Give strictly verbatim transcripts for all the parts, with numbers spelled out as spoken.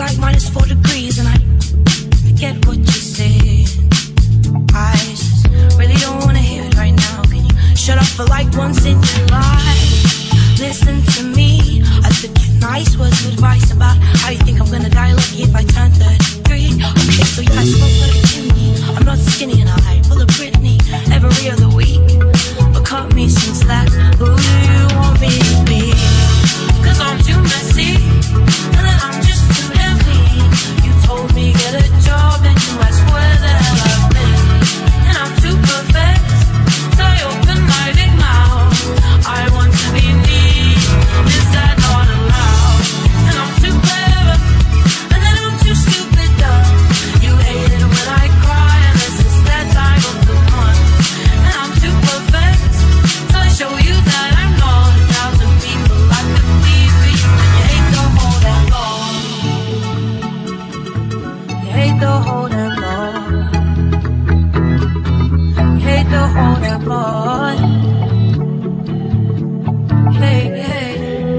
like minus four degrees, and I forget what you said. I just really don't wanna hear it right now. Can you shut up for like once in your life? Listen to me. I took you nice words of advice about how you think I'm gonna die lucky if I turn thirty-three. Okay, so yeah, I smoke like a chimney. I'm not skinny and I pull a Britney every other week. But cut me some slack. Who do you want me to be? Cause I'm too messy, and then I'm just too damn clean. You told me get a job and you ask where the hell I've been. And I'm too perfect, so I open my big mouth. I want to be me, is that not allowed? And I'm too clever, and then I'm too stupid dumb. You hate it when I cry, and this is that time of the month. And I'm too perfect, so I show you that I'm not a thousand people I could be for you. And you hate the whole damn law. You hate the whole damn law. You hate the whole damn law. Hey, hey.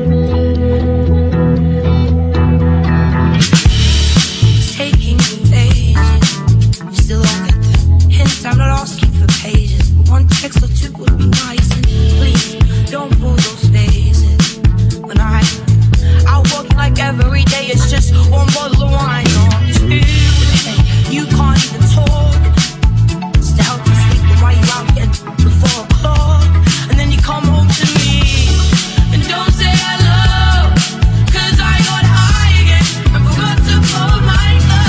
It's taking you ages. You still don't get the hint. I'm not asking for pages, but one text or two would be nice. And please don't pull those faces. When I out working like every day, it's just one bottle of wine or two. You can't even talk. Just to help you sleep, and while you out here before o'clock, and then you come home to me and don't say hello. Cause I got high again and forgot to fold my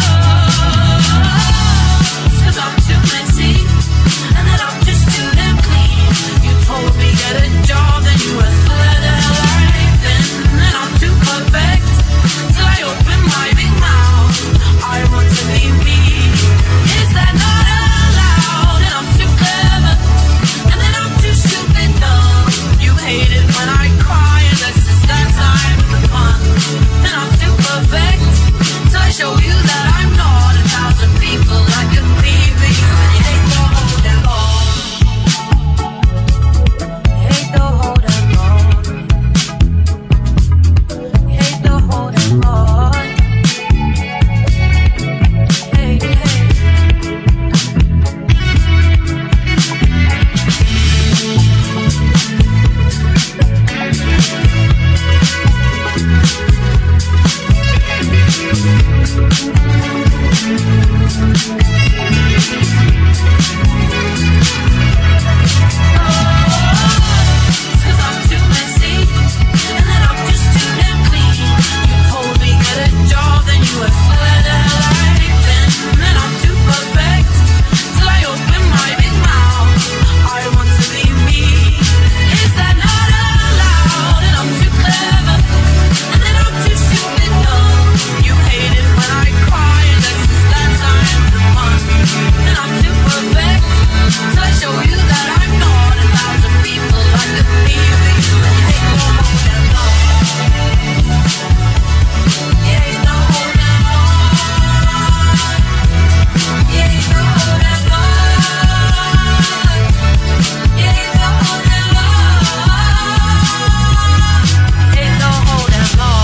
clothes. Cause I'm too messy, and then I'm just too damn clean. You told me get a job, then you asked where the hell I've been. And I'm too perfect, so I open my big mouth. I want to be me, is that not allowed? And I'm too clever, and then I'm too stupid dumb. You hate it when I cry, and this is that time of the month. And I'm too perfect, so I show you that I'm not a thousand people I could be for you. And you hate the whole damn law. You hate the whole damn law. You hate the whole damn law. Hey, hey. Cause I'm too messy, and then I'm just too damn clean. You told me get a job, then you asked where the hell I've been. And I'm too perfect, till I open my big mouth. I want to be me, is that not allowed? And I'm too clever, and then I'm too stupid dumb. You hate it when I cry, and this is that time of the month. And I'm too perfect, till I show you that I'm not a thousand people I could be for you. And you hate the whole damn law. You hate the whole damn law. You hate the whole damn law. You hate the whole damn law. You hate the whole damn law.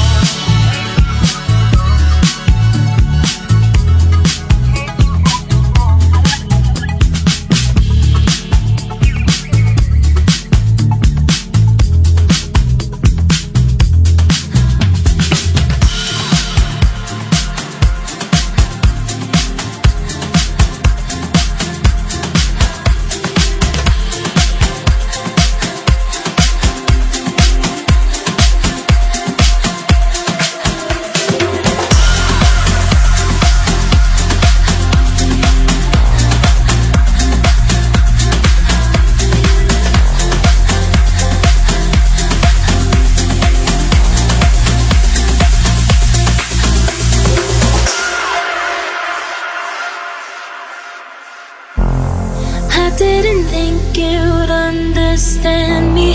I didn't think you'd understand me.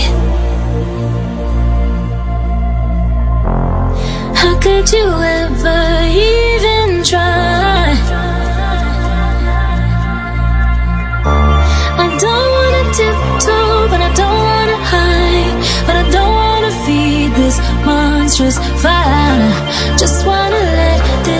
How could you ever even try? I don't wanna tiptoe, but I don't wanna hide. But I don't wanna feed this monstrous fire. Just wanna let this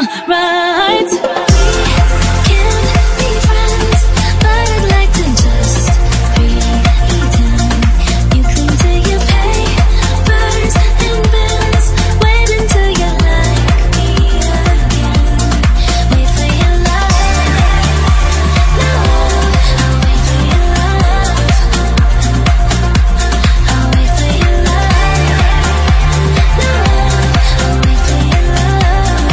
right. We can't be friends, but I'd like to just pretend. You cling to your papers and bills, wait until you like me again. Wait for your love, no, I'll wait for your love. I'll wait for your love, no, I'll wait for your love.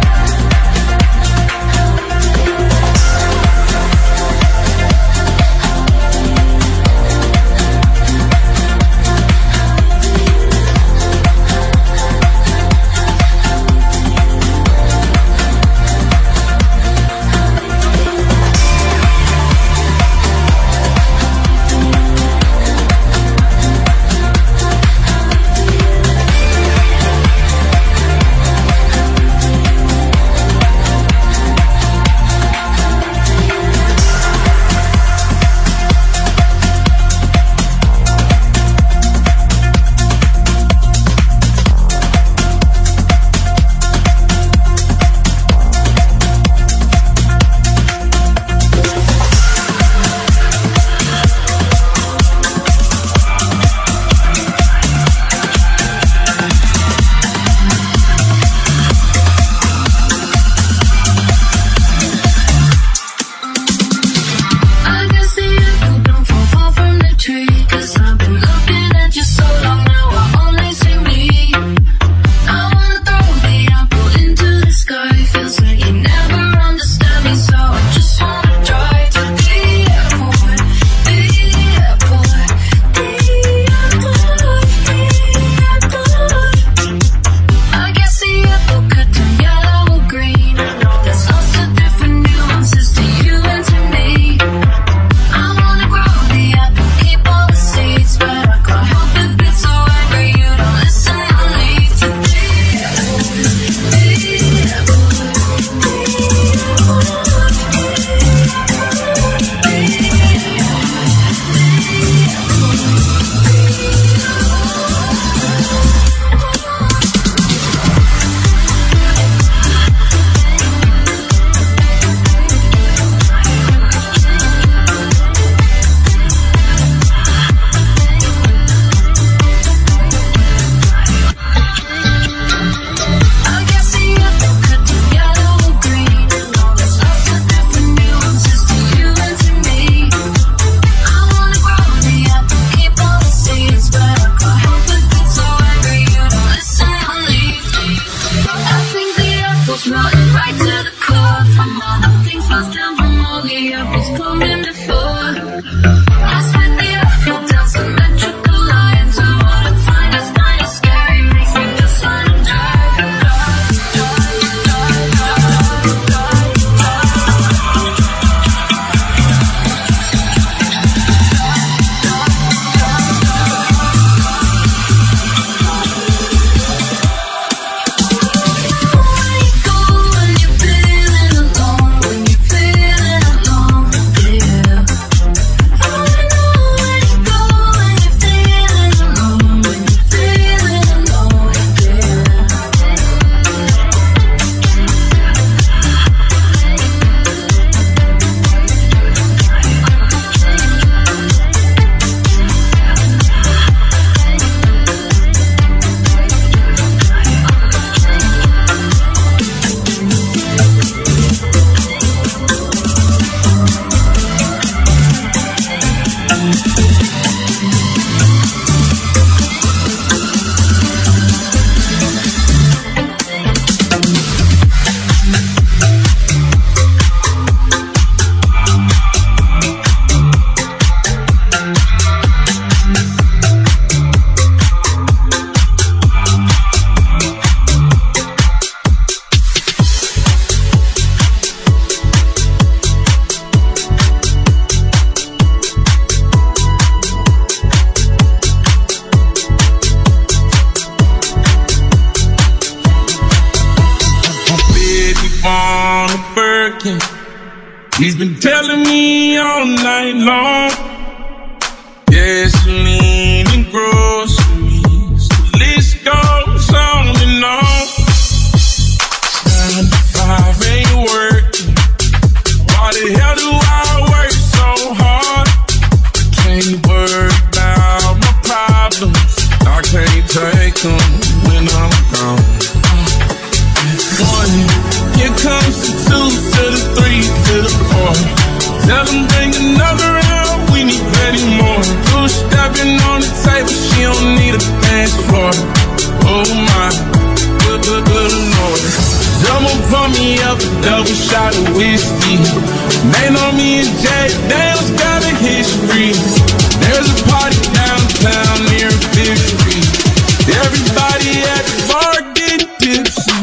I guess the apple don't fall far from the tree, 'cause I've been looking at you so long now I only see me. I wanna throw the apple into the sky, feels like you never understand me, so I just wanna drive to the airport, the airport, the airport, the airport. I guess the apple could turn yellow or green. I know there's lots of different nuances to you and to me. I wanna grow the apple, keep all the seeds, but I can't help it, been so angry you don't listen or leave. To the airport, the airport, the airport, the I guess the apple could turn yellow or green. I know there's lots of different nuances to you and to me. I wanna grow the apple, keep all the seeds, but I can't help it, been so angry you don't listen or leave. I think the apple's rotten right to the core, from all the things passed down from all the apples coming before. I split the apple down symmetrical lines. I wanna find it's kinda scary, makes me just wanna drive, drive, drive, drive, drive, drive, When you go, when you're feeling alone, when you're feeling alone, yeah. I wanna know when you go, when you're feeling alone, when you're feeling alone, yeah. on a Birkin. He's been telling me all night long. Gasoline and groceries, the list goes on and on. Trying to find my, good, good, good Lord. Someone pour me up a double shot of whiskey. They know me and Jay Dale's got a history. There's a party downtown near Fifth Street. Everybody at the bar getting tipsy.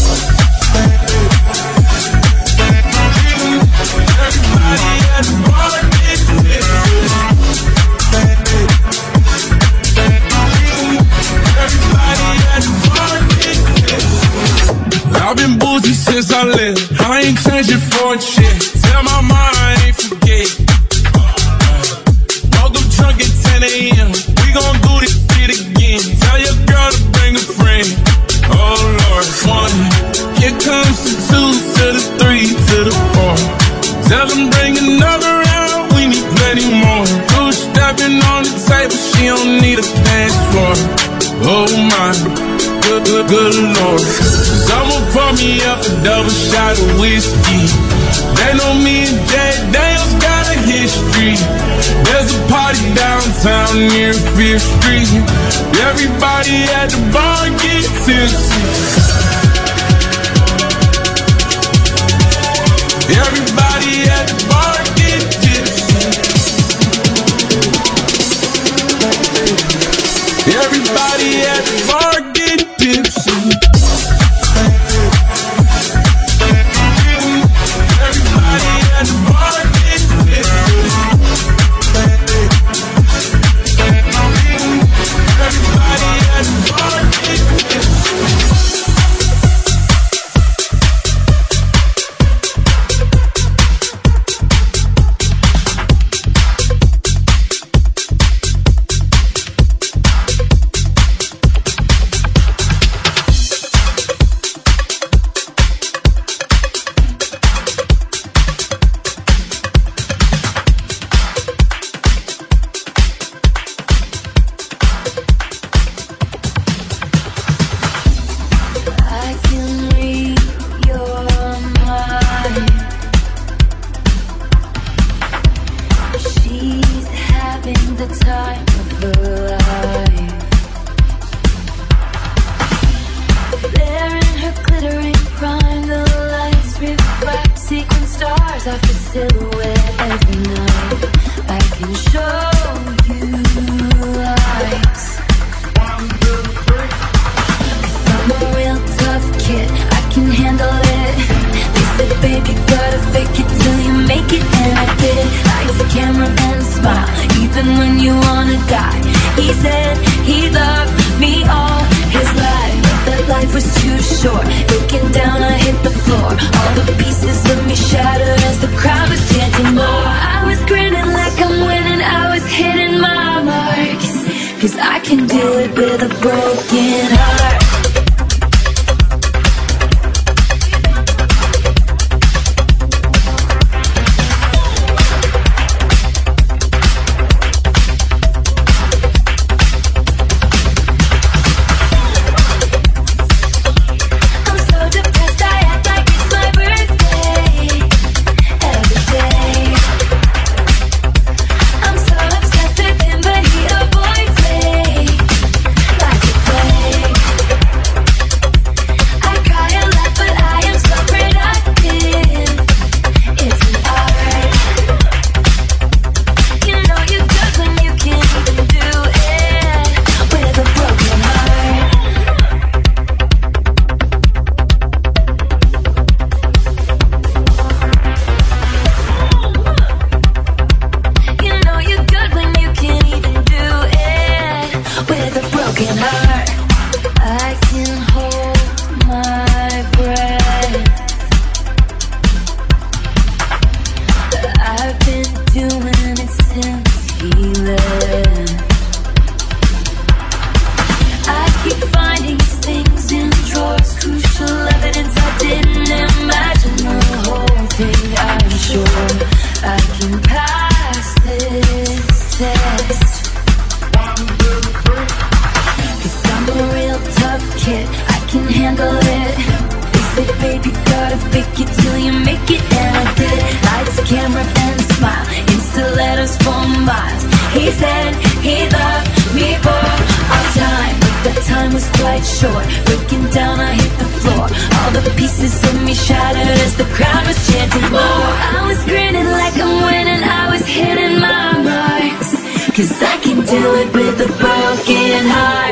Everybody at the bar getting tipsy. Everybody at the bar getting tipsy. I've been boozy since I left. I ain't changing for a chick. Tell my mom I ain't forget. Woke up drunk at ten a.m. We gon' do this shit again. Tell your girl to bring a friend. Oh Lord, one. Here comes the two to the three to the four. Tell them bring another round. We need plenty more. Two stepping on the table. She don't need a dance floor. Oh my, good, good, good Lord. Someone pour me up a double shot of whiskey. They know me and Jay Dale's got a history. There's a party downtown near Fifth Street. Everybody at the bar get tipsy. Everybody at the bar get tipsy. Everybody at the bar get tipsy. Everybody at the bar get tipsy. Everybody at the bar get tipsy. He said he loved me for all time, but but time was quite short. Breaking down, I hit the floor. All the pieces of me shattered as the crowd was chanting more. I was grinning like I'm winning, I was hitting my marks, 'cause I can do it with a broken heart.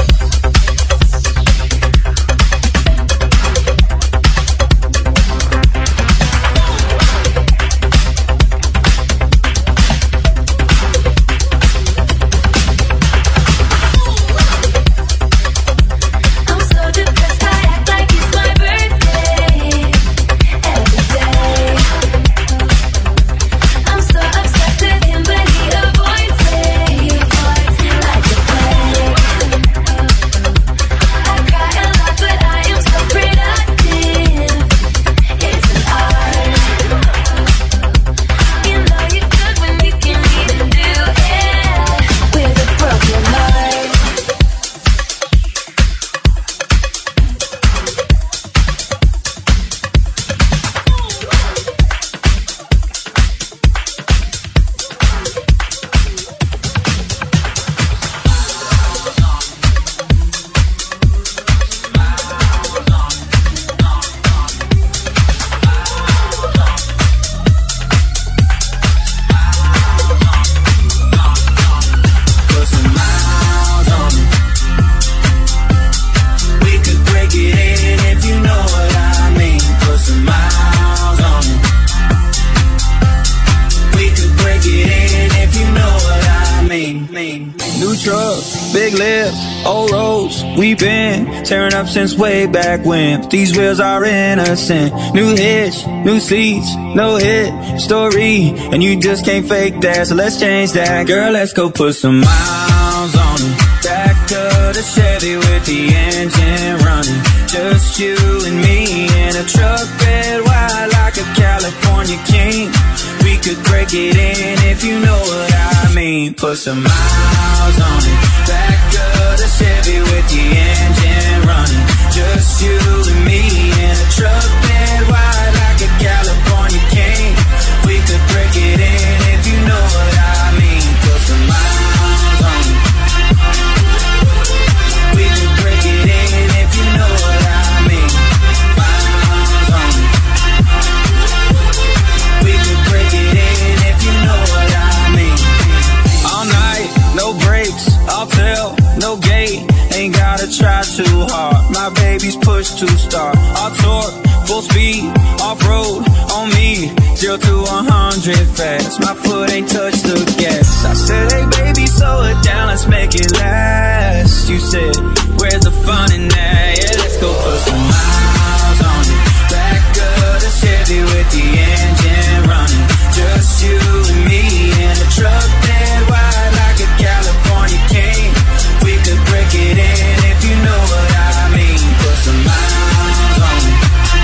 Tearing up since way back when, but these wheels are innocent. New hitch, new seats, no hit story, and you just can't fake that, so let's change that. Girl, let's go put some miles on it. Back to the Chevy with the engine running. Just you and me in a truck bed wide like a California king. We could break it in if you know what I mean. Put some miles on it. Back to the Chevy with the engine running. Just you and me in a truck bed wide like a California king. We could break it in if you know what I mean. Put some miles on it. We could break it in if you know what I mean. Miles on it. We could break it in if you know what I mean. All night, no breaks, I'll tell, no gate. Ain't gotta try too hard. My baby's push to start. I'll torque, full speed, off-road on me. Zero to one hundred fast. My foot ain't touched the gas. I said, hey baby, slow it down, let's make it last. You said, where's the fun in that? Yeah, let's go put some miles on it. Back of the Chevy with the engine running. Just you and me in a truck bed wide like a California king. We could break it in if you know what I mean. Put some miles on it.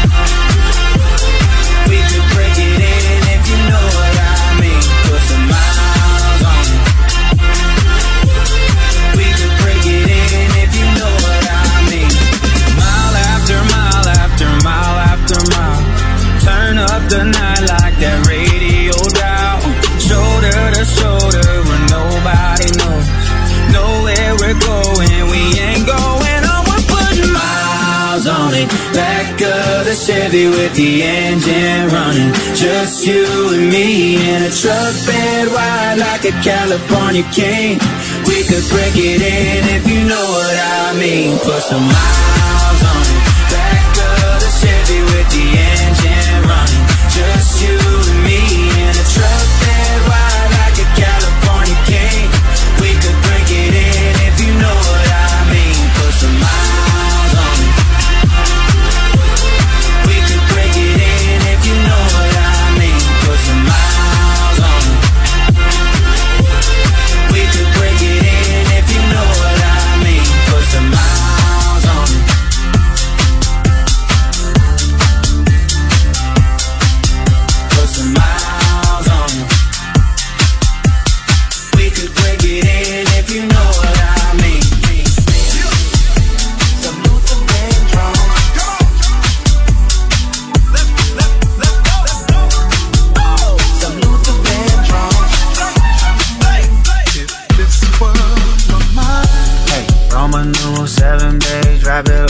We could break it in if you know what I mean. Put some miles on it. We could break it in if you know what I mean. Mile after mile after mile after mile. Turn up the night like that radio dial. Shoulder to shoulder where nobody knows. Know where we're going, we ain't going on. We're putting miles on it. Back of the Chevy with the engine running. Just you and me in a truck bed wide like a California king. We could break it in if you know what I mean. Put some miles on it. Back of the Chevy with the engine running. Just you and me in a truck bed wide like a California king. We could break it in if you know what I mean. Put some miles on it. We could break it in if you know what I mean. Put some miles on it. We could break it in if you know what I mean. Put some miles on it.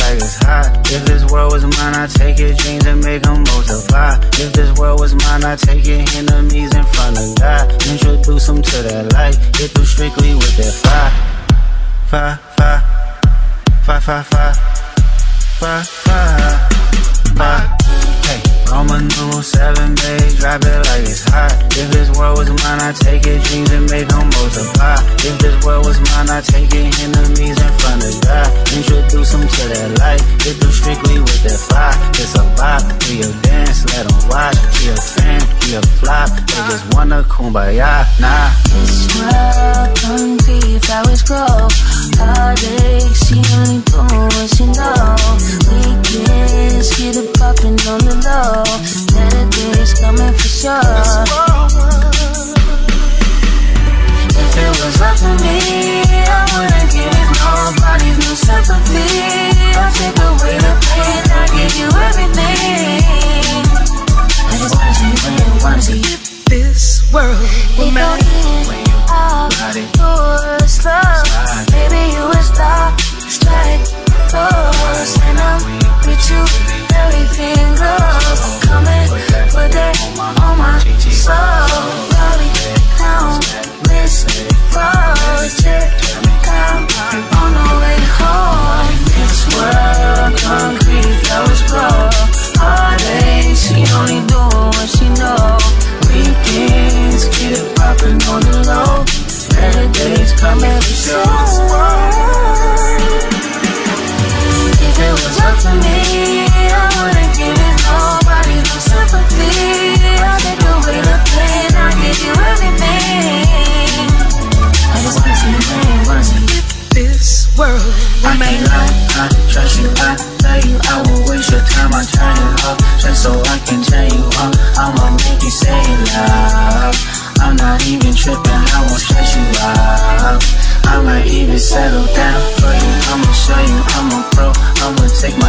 like it's hot. If this world was mine, I'd take your dreams and make them multiply. If this world was mine, I'd take your enemies in front of God. Introduce them to that light, get through strictly with that fire. Fire, fire, fire, fire, fire, fire, fire, fire. Hey, Roman numeral seven, babe, drop it like it's hot. If this world was mine, I'd take your dreams and make them multiply. If this world was mine, I'd take your enemies in front of God. Introduce them to that light, get through strictly with that fire. It's a bop, we a dance, let them watch. He a fan, he a flop, they just wanna kumbaya, nah. This world concrete, flowers grow. Heartaches, she only doing what she know. Weekends, get it poppin' on the low. Better days coming for sure. If it was up to me, I wouldn't give it nobody no sympathy. I'll take away the pain, I give you everything. I just want you when you want to. This world will make all yours love. Baby, you will stop, strike close, and I'm with you, everything goes. Coming, put that on my soul. Rolling down, wrist, froze, check, come on the way home. This world, concrete, flowers grow. Heartaches, she only doing what she know. Weekends, get it poppin' on the low. Better days coming for sure. If it was up to me, I wouldn't give it nobody no sympathy. I'll take away the pain, I'll give you everything. I just want you to win, want to get this world. I can't lie, I trust you, I tell you I won't waste your time, I turn it off just so I can tell you uh, I'ma make you say love. I'm not even tripping, I won't stress you out. I might even settle down for you, I'ma show you I'm a pro. I'ma take my